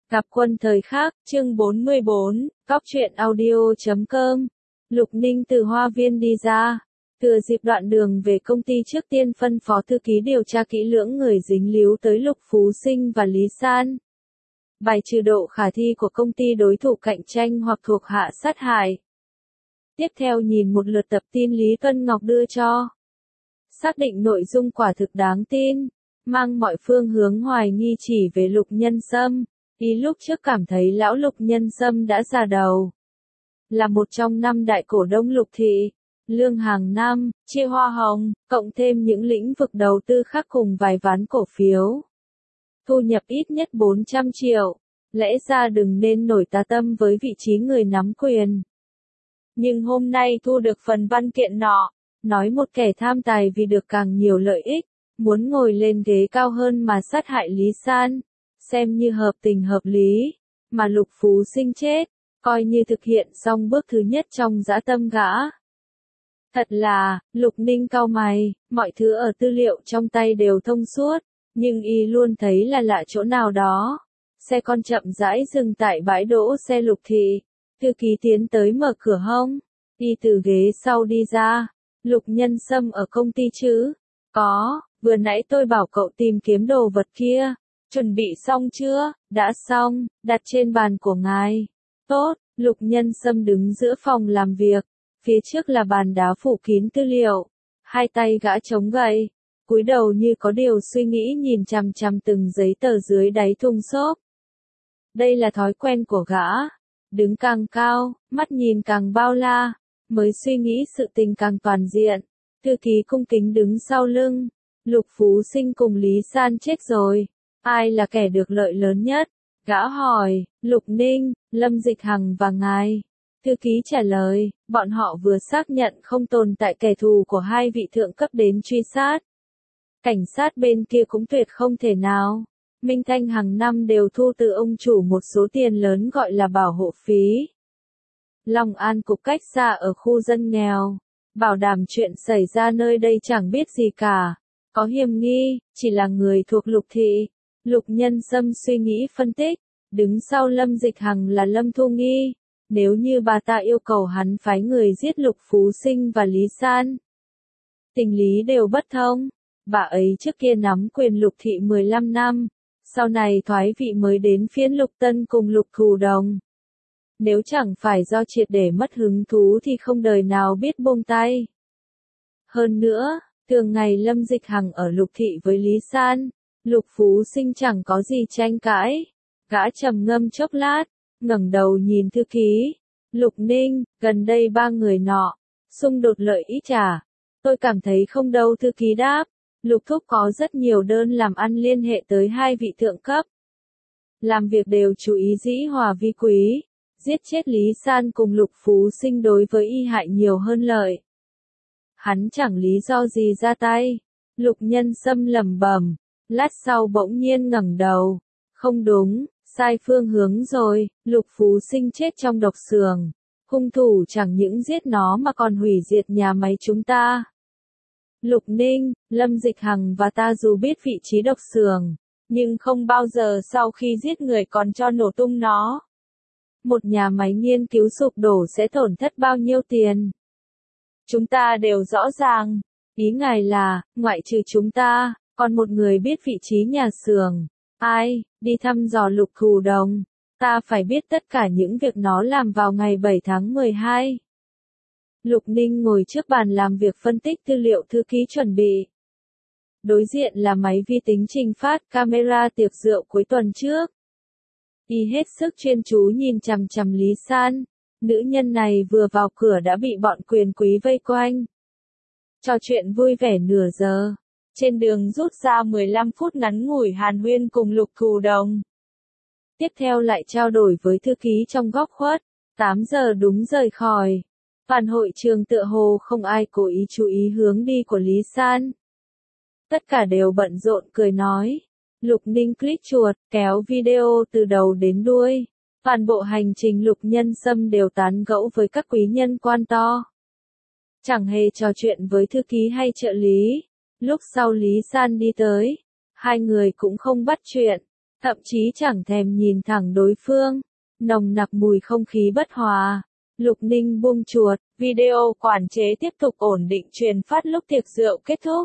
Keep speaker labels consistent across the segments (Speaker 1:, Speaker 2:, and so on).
Speaker 1: Gặp quân thời khắc, chương 44, Góc truyện audio.com. Lục Ninh từ Hoa Viên đi ra. Thừa dịp đoạn đường về công ty trước tiên phân phó thư ký điều tra kỹ lưỡng người dính líu tới Lục Phú Sinh và Lý San. Bài trừ độ khả thi của công ty đối thủ cạnh tranh hoặc thuộc hạ sát hại. Tiếp theo nhìn một lượt tập tin Lý Tuân Ngọc đưa cho. Xác định nội dung quả thực đáng tin, mang mọi phương hướng hoài nghi chỉ về Lục Nhân Sâm. Ý lúc trước cảm thấy lão Lục Nhân Sâm đã già đầu. Là một trong 5 đại cổ đông Lục thị, lương hàng năm, chia hoa hồng, cộng thêm những lĩnh vực đầu tư khác cùng vài ván cổ phiếu. Thu nhập ít nhất 400 triệu, lẽ ra đừng nên nổi tà tâm với vị trí người nắm quyền. Nhưng hôm nay thu được phần văn kiện nọ, nói một kẻ tham tài vì được càng nhiều lợi ích, muốn ngồi lên ghế cao hơn mà sát hại Lý San. Xem như hợp tình hợp lý, mà Lục Phú Sinh chết, coi như thực hiện xong bước thứ nhất trong dã tâm gã. Thật là, Lục Ninh cau mày, mọi thứ ở tư liệu trong tay đều thông suốt, nhưng y luôn thấy là lạ chỗ nào đó. Xe con chậm rãi dừng tại bãi đỗ xe Lục thị, thư ký tiến tới mở cửa hông, y từ ghế sau đi ra. Lục Nhân Sâm ở công ty chứ? Có, vừa nãy tôi bảo cậu tìm kiếm đồ vật kia. Chuẩn bị xong chưa? Đã xong, đặt trên bàn của ngài. Tốt, Lục Nhân Sâm đứng giữa phòng làm việc, phía trước là bàn đá phủ kín tư liệu. Hai tay gã chống gậy, cúi đầu như có điều suy nghĩ nhìn chằm chằm từng giấy tờ dưới đáy thùng xốp. Đây là thói quen của gã, đứng càng cao, mắt nhìn càng bao la, mới suy nghĩ sự tình càng toàn diện. Thư ký cung kính đứng sau lưng, Lục Phú Sinh cùng Lý San chết rồi. Ai là kẻ được lợi lớn nhất? Gã hỏi, Lục Ninh, Lâm Dịch Hằng và ngài. Thư ký trả lời, bọn họ vừa xác nhận không tồn tại kẻ thù của hai vị thượng cấp đến truy sát. Cảnh sát bên kia cũng tuyệt không thể nào. Minh Thanh hàng năm đều thu từ ông chủ một số tiền lớn gọi là bảo hộ phí. Long An cục cách xa ở khu dân nghèo, bảo đảm chuyện xảy ra nơi đây chẳng biết gì cả. Có hiểm nghi, chỉ là người thuộc Lục thị. Lục Nhân Sâm suy nghĩ phân tích, đứng sau Lâm Dịch Hằng là Lâm Thu Nghi, nếu như bà ta yêu cầu hắn phái người giết Lục Phú Sinh và Lý San. Tình lý đều bất thông, bà ấy trước kia nắm quyền Lục thị 15 năm, sau này thoái vị mới đến phiên Lục Tân cùng Lục Thù Đồng. Nếu chẳng phải do triệt để mất hứng thú thì không đời nào biết buông tay. Hơn nữa, thường ngày Lâm Dịch Hằng ở Lục thị với Lý San, Lục Phú Sinh chẳng có gì tranh cãi. Gã trầm ngâm chốc lát, ngẩng đầu nhìn thư ký. Lục Ninh, gần đây ba người nọ, xung đột lợi ích à? Tôi cảm thấy không đâu, thư ký đáp. Lục thúc có rất nhiều đơn làm ăn liên hệ tới hai vị thượng cấp. Làm việc đều chú ý dĩ hòa vi quý. Giết chết Lý San cùng Lục Phú Sinh đối với y hại nhiều hơn lợi. Hắn chẳng lý do gì ra tay. Lục Nhân Sâm lẩm bẩm. Lát sau bỗng nhiên ngẩng đầu. Không đúng, sai phương hướng rồi, Lục Phú Sinh chết trong độc xưởng. Hung thủ chẳng những giết nó mà còn hủy diệt nhà máy chúng ta. Lục Ninh, Lâm Dịch Hằng và ta dù biết vị trí độc xưởng, nhưng không bao giờ sau khi giết người còn cho nổ tung nó. Một nhà máy nghiên cứu sụp đổ sẽ tổn thất bao nhiêu tiền? Chúng ta đều rõ ràng. Ý ngài là, ngoại trừ chúng ta, còn một người biết vị trí nhà xưởng. Ai, đi thăm dò Lục Thù Đồng. Ta phải biết tất cả những việc nó làm vào ngày 7 tháng 12. Lục Ninh ngồi trước bàn làm việc phân tích tư liệu thư ký chuẩn bị. Đối diện là máy vi tính trình phát camera tiệc rượu cuối tuần trước. Y hết sức chuyên chú nhìn chằm chằm Lý San. Nữ nhân này vừa vào cửa đã bị bọn quyền quý vây quanh. Trò chuyện vui vẻ nửa giờ. Trên đường rút ra 15 phút ngắn ngủi hàn huyên cùng Lục Thù Đồng. Tiếp theo lại trao đổi với thư ký trong góc khuất. 8 giờ đúng rời khỏi. Toàn hội trường tựa hồ không ai cố ý chú ý hướng đi của Lý San. Tất cả đều bận rộn cười nói. Lục Ninh click chuột, kéo video từ đầu đến đuôi. Toàn bộ hành trình Lục Nhân Sâm đều tán gẫu với các quý nhân quan to. Chẳng hề trò chuyện với thư ký hay trợ lý. Lúc sau Lý San đi tới, hai người cũng không bắt chuyện. thậm chí chẳng thèm nhìn thẳng đối phương. Nồng nặc mùi không khí bất hòa. Lục Ninh buông chuột, video quản chế tiếp tục ổn định truyền phát lúc tiệc rượu kết thúc.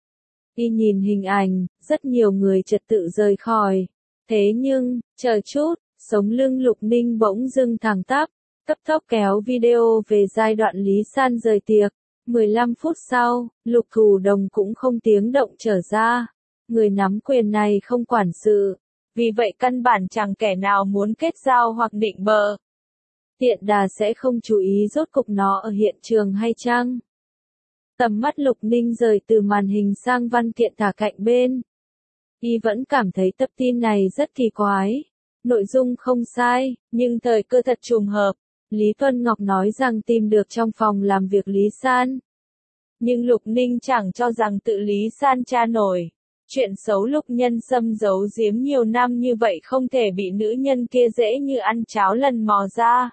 Speaker 1: Y nhìn hình ảnh, rất nhiều người trật tự rời khỏi. Thế nhưng, chờ chút, sống lưng Lục Ninh bỗng dưng thẳng tắp, cấp tốc kéo video về giai đoạn Lý San rời tiệc. 15 phút sau, Lục Thù Đồng cũng không tiếng động trở ra. Người nắm quyền này không quản sự, vì vậy căn bản chẳng kẻ nào muốn kết giao hoặc định bợ. Tiện đà sẽ không chú ý rốt cục nó ở hiện trường hay chăng. Tầm mắt Lục Ninh rời từ màn hình sang văn kiện thả cạnh bên. Y vẫn cảm thấy tập tin này rất kỳ quái. Nội dung không sai, nhưng thời cơ thật trùng hợp. Lý Tuân Ngọc nói rằng tìm được trong phòng làm việc Lý San. Nhưng Lục Ninh chẳng cho rằng tự Lý San tra nổi. Chuyện xấu Lục Nhân Sâm giấu giếm nhiều năm như vậy không thể bị nữ nhân kia dễ như ăn cháo lần mò ra.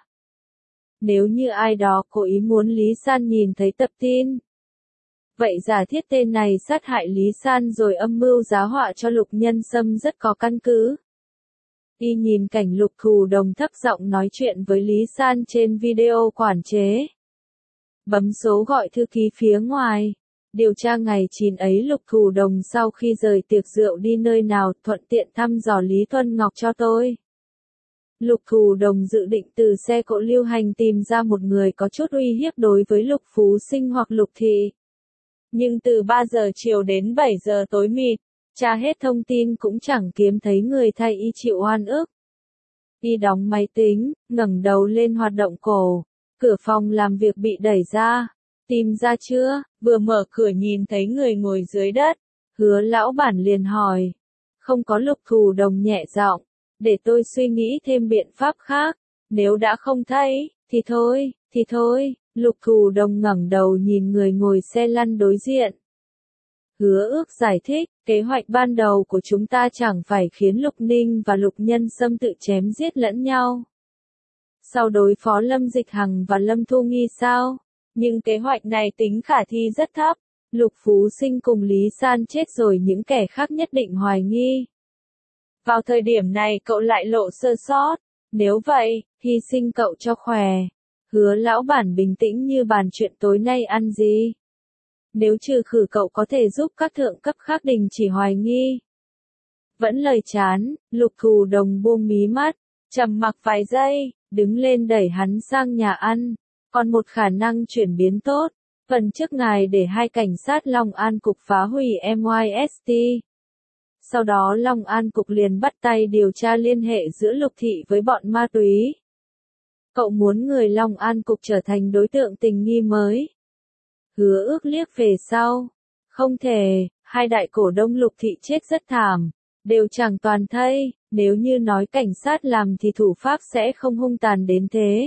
Speaker 1: Nếu như ai đó cố ý muốn Lý San nhìn thấy tập tin, vậy giả thiết tên này sát hại Lý San rồi âm mưu giá họa cho Lục Nhân Sâm rất có căn cứ. Y nhìn cảnh Lục Thù Đồng thấp giọng nói chuyện với Lý San trên video quản chế. Bấm số gọi thư ký phía ngoài. Điều tra ngày 9 ấy Lục Thù Đồng sau khi rời tiệc rượu đi nơi nào thuận tiện thăm dò Lý Tuân Ngọc cho tôi. Lục Thù Đồng dự định từ xe cộ lưu hành tìm ra một người có chút uy hiếp đối với Lục Phú Sinh hoặc Lục Thị. Nhưng từ 3 giờ chiều đến 7 giờ tối mịt, tra hết thông tin cũng chẳng kiếm thấy người thay y chịu oan ức. Y đóng máy tính, ngẩng đầu lên hoạt động cổ. Cửa phòng làm việc bị đẩy ra. Tìm ra chưa? Vừa mở cửa nhìn thấy người ngồi dưới đất. Hứa lão bản liền hỏi. Không có. Lục Thù Đồng nhẹ giọng. Để tôi suy nghĩ thêm biện pháp khác. Nếu đã không thấy, thì thôi. Lục Thù Đồng ngẩng đầu nhìn người ngồi xe lăn đối diện. Hứa Ước giải thích, kế hoạch ban đầu của chúng ta chẳng phải khiến Lục Ninh và Lục Nhân Sâm tự chém giết lẫn nhau. Sau đối phó Lâm Dịch Hằng và Lâm Thu Nghi sao? Nhưng kế hoạch này tính khả thi rất thấp. Lục Phú Sinh cùng Lý San chết rồi những kẻ khác nhất định hoài nghi. Vào thời điểm này cậu lại lộ sơ sót. Nếu vậy, hy sinh cậu cho khỏe. Hứa lão bản bình tĩnh như bàn chuyện tối nay ăn gì. Nếu trừ khử cậu có thể giúp các thượng cấp khác đình chỉ hoài nghi. Vẫn lời chán, Lục Thù Đồng buông mí mắt, trầm mặc vài giây, đứng lên đẩy hắn sang nhà ăn. Còn một khả năng chuyển biến tốt, phần trước ngài để 2 cảnh sát Long An Cục phá hủy MYST. Sau đó Long An Cục liền bắt tay điều tra liên hệ giữa Lục Thị với bọn ma túy. Cậu muốn người Long An Cục trở thành đối tượng tình nghi mới. Hứa Ước liếc về sau. Không thể, 2 đại cổ đông Lục Thị chết rất thảm. Đều chẳng toàn thây, nếu như nói cảnh sát làm thì thủ pháp sẽ không hung tàn đến thế.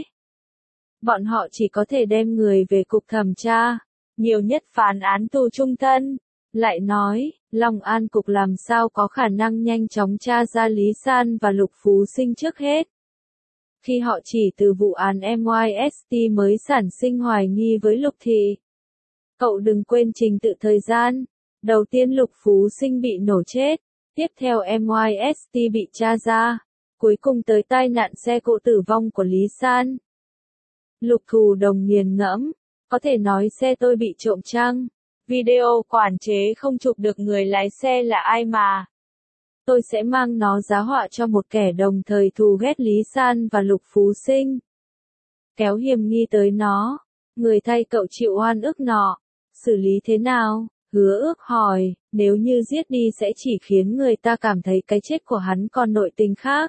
Speaker 1: Bọn họ chỉ có thể đem người về cục thẩm tra, nhiều nhất phán án tù chung thân. Lại nói, Long An Cục làm sao có khả năng nhanh chóng tra ra Lý San và Lục Phú Sinh trước hết. Khi họ chỉ từ vụ án MYST mới sản sinh hoài nghi với Lục Thị. Cậu đừng quên trình tự thời gian. Đầu tiên Lục Phú Sinh bị nổ chết. Tiếp theo MYST bị tra ra. Cuối cùng tới tai nạn xe cộ tử vong của Lý San. Lục Thù Đồng nghiền ngẫm. Có thể nói xe tôi bị trộm chăng? Video quản chế không chụp được người lái xe là ai mà. Tôi sẽ mang nó giá họa cho một kẻ đồng thời thù ghét Lý San và Lục Phú Sinh. Kéo hiểm nghi tới nó. Người thay cậu chịu oan ức nọ. Xử lý thế nào? Hứa Ước hỏi, nếu như giết đi sẽ chỉ khiến người ta cảm thấy cái chết của hắn còn nội tình khác.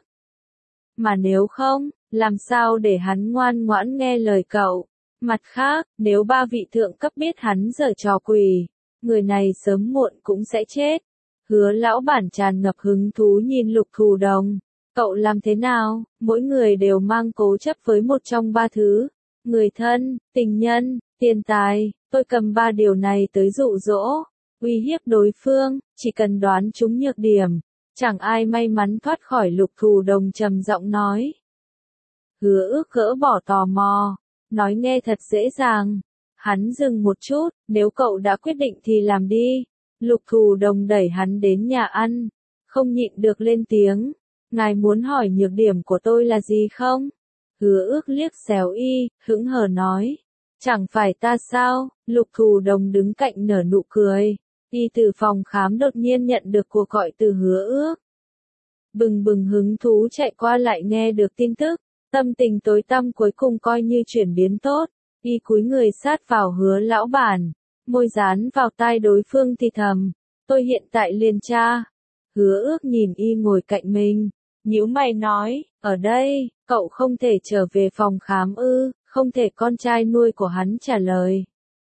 Speaker 1: Mà nếu không, làm sao để hắn ngoan ngoãn nghe lời cậu? Mặt khác, nếu 3 vị thượng cấp biết hắn giở trò quỷ, người này sớm muộn cũng sẽ chết. Hứa lão bản tràn ngập hứng thú nhìn Lục Thù Đồng. Cậu làm thế nào? Mỗi người đều mang cố chấp với một trong 3 thứ. Người thân, tình nhân, tiền tài. Tôi cầm 3 điều này tới dụ dỗ, uy hiếp đối phương, chỉ cần đoán chúng nhược điểm. Chẳng ai may mắn thoát khỏi. Lục Thù Đồng trầm giọng nói. Hứa Ước gỡ bỏ tò mò. Nói nghe thật dễ dàng. Hắn dừng một chút, nếu cậu đã quyết định thì làm đi. Lục Thù Đồng đẩy hắn đến nhà ăn. không nhịn được lên tiếng. Ngài muốn hỏi nhược điểm của tôi là gì không? Hứa Ước liếc xéo y, hững hờ nói. Chẳng phải ta sao? Lục Thù Đồng đứng cạnh nở nụ cười. Y từ phòng khám đột nhiên nhận được cuộc gọi từ Hứa Ước. Bừng bừng hứng thú chạy qua lại nghe được tin tức. Tâm tình tối tăm cuối cùng coi như chuyển biến tốt. Y cúi người sát vào Hứa lão bản. Môi dán vào tai đối phương thì thầm. Tôi hiện tại liền tra. Hứa Ước nhìn y ngồi cạnh mình. Nhíu mày nói, ở đây, cậu không thể trở về phòng khám ư, không thể, con trai nuôi của hắn trả lời.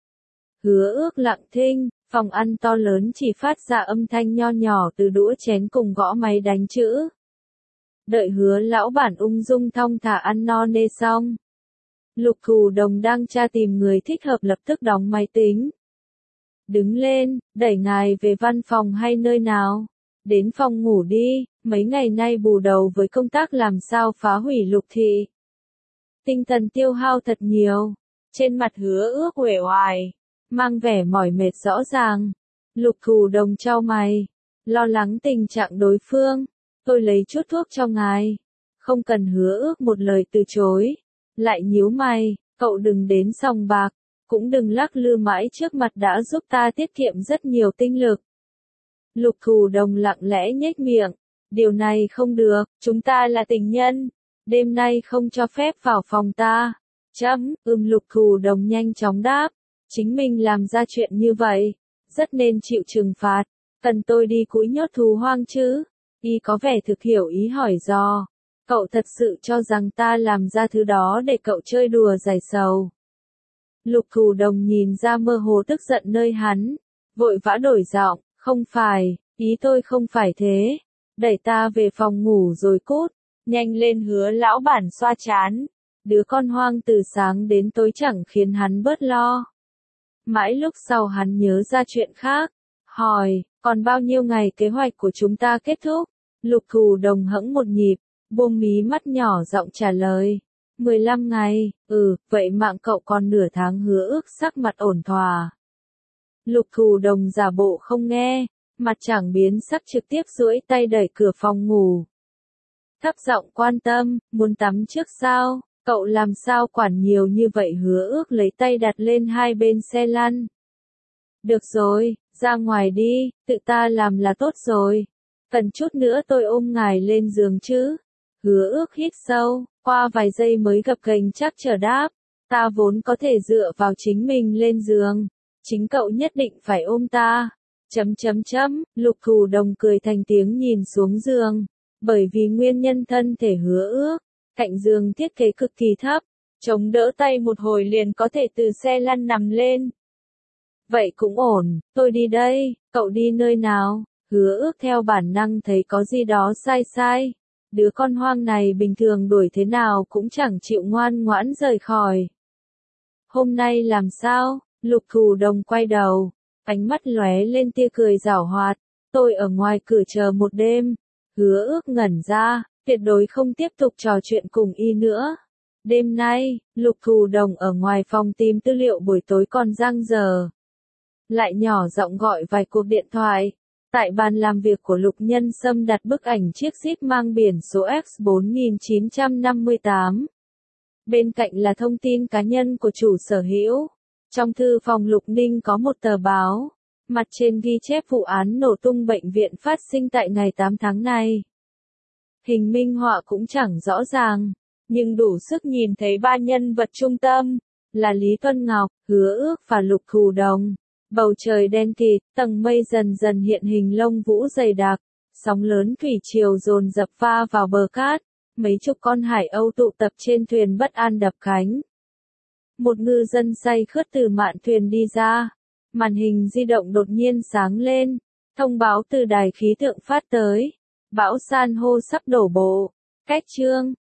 Speaker 1: Hứa Ước lặng thinh, phòng ăn to lớn chỉ phát ra âm thanh nho nhỏ từ đũa chén cùng gõ máy đánh chữ. Đợi Hứa lão bản ung dung thong thả ăn no nê xong. Lục Thù Đồng đang tra tìm người thích hợp lập tức đóng máy tính. Đứng lên, đẩy ngài về văn phòng hay nơi nào? Đến phòng ngủ đi, mấy ngày nay bù đầu với công tác làm sao phá hủy Lục thị. Tinh thần tiêu hao thật nhiều. Trên mặt Hứa Ước uể oải, mang vẻ mỏi mệt rõ ràng. Lục Thù Đồng chau mày, lo lắng tình trạng đối phương. Tôi lấy chút thuốc cho ngài. Không cần. Hứa Ước một lời từ chối. Lại nhíu mày, cậu đừng đến sòng bạc, cũng đừng lắc lư mãi trước mặt đã giúp ta tiết kiệm rất nhiều tinh lực. Lục Thù Đồng lặng lẽ nhếch miệng. Điều này không được, chúng ta là tình nhân. Đêm nay không cho phép vào phòng ta. Lục Thù Đồng nhanh chóng đáp. Chính mình làm ra chuyện như vậy, rất nên chịu trừng phạt. Cần tôi đi cũi nhốt thú hoang chứ? Y có vẻ thực hiểu ý hỏi dò. Cậu thật sự cho rằng ta làm ra thứ đó để cậu chơi đùa giải sầu? Lục Thù Đồng nhìn ra mơ hồ tức giận nơi hắn. Vội vã đổi giọng, không phải, ý tôi không phải thế. Đẩy ta về phòng ngủ rồi cút. Nhanh lên. Hứa lão bản xoa trán. Đứa con hoang từ sáng đến tối chẳng khiến hắn bớt lo. Mãi lúc sau hắn nhớ ra chuyện khác. Hỏi, còn bao nhiêu ngày kế hoạch của chúng ta kết thúc? Lục Thù Đồng hẫng một nhịp, buông mí mắt nhỏ giọng trả lời. 15 ngày, vậy mạng cậu còn nửa tháng. Hứa Ước sắc mặt ổn thỏa. Lục Thù Đồng giả bộ không nghe, mặt chẳng biến sắc trực tiếp duỗi tay đẩy cửa phòng ngủ. Thấp giọng quan tâm, muốn tắm trước sao? Cậu làm sao quản nhiều như vậy? Hứa Ước lấy tay đặt lên hai bên xe lăn. Được rồi, ra ngoài đi, tự ta làm là tốt rồi. Cần chút nữa tôi ôm ngài lên giường chứ? Hứa Ước hít sâu, qua vài giây mới gập ghềnh chắc chở đáp. Ta vốn có thể dựa vào chính mình lên giường. Chính cậu nhất định phải ôm ta. Lục Thù Đồng cười thành tiếng nhìn xuống giường. Bởi vì nguyên nhân thân thể Hứa Ước, cạnh giường thiết kế cực kỳ thấp, chống đỡ tay một hồi liền có thể từ xe lăn nằm lên. Vậy cũng ổn, tôi đi đây, cậu đi nơi nào? Hứa Ước theo bản năng thấy có gì đó sai. Đứa con hoang này bình thường đuổi thế nào cũng chẳng chịu ngoan ngoãn rời khỏi. Hôm nay làm sao? Lục Thù Đồng quay đầu, ánh mắt lóe lên tia cười giảo hoạt. Tôi ở ngoài cửa chờ một đêm. Hứa Ước ngẩn ra, tuyệt đối không tiếp tục trò chuyện cùng y nữa. Đêm nay, Lục Thù Đồng ở ngoài phòng tìm tư liệu buổi tối còn dang dở. Lại nhỏ giọng gọi vài cuộc điện thoại. Tại bàn làm việc của Lục Nhân Sâm đặt bức ảnh chiếc Jeep mang biển số X4958. Bên cạnh là thông tin cá nhân của chủ sở hữu. Trong thư phòng Lục Ninh có một tờ báo. Mặt trên ghi chép vụ án nổ tung bệnh viện phát sinh tại ngày 8 tháng này. Hình minh họa cũng chẳng rõ ràng, nhưng đủ sức nhìn thấy ba nhân vật trung tâm, là Lý Tuân Ngọc, Hứa Ước và Lục Thù Đồng. Bầu trời đen kịt, tầng mây dần dần hiện hình lông vũ dày đặc, sóng lớn thủy triều dồn dập pha vào bờ cát, mấy chục con hải âu tụ tập trên thuyền bất an đập cánh. Một ngư dân say khướt từ mạn thuyền đi ra, màn hình di động đột nhiên sáng lên, thông báo từ đài khí tượng phát tới. Bão san hô sắp đổ bộ. Cách chương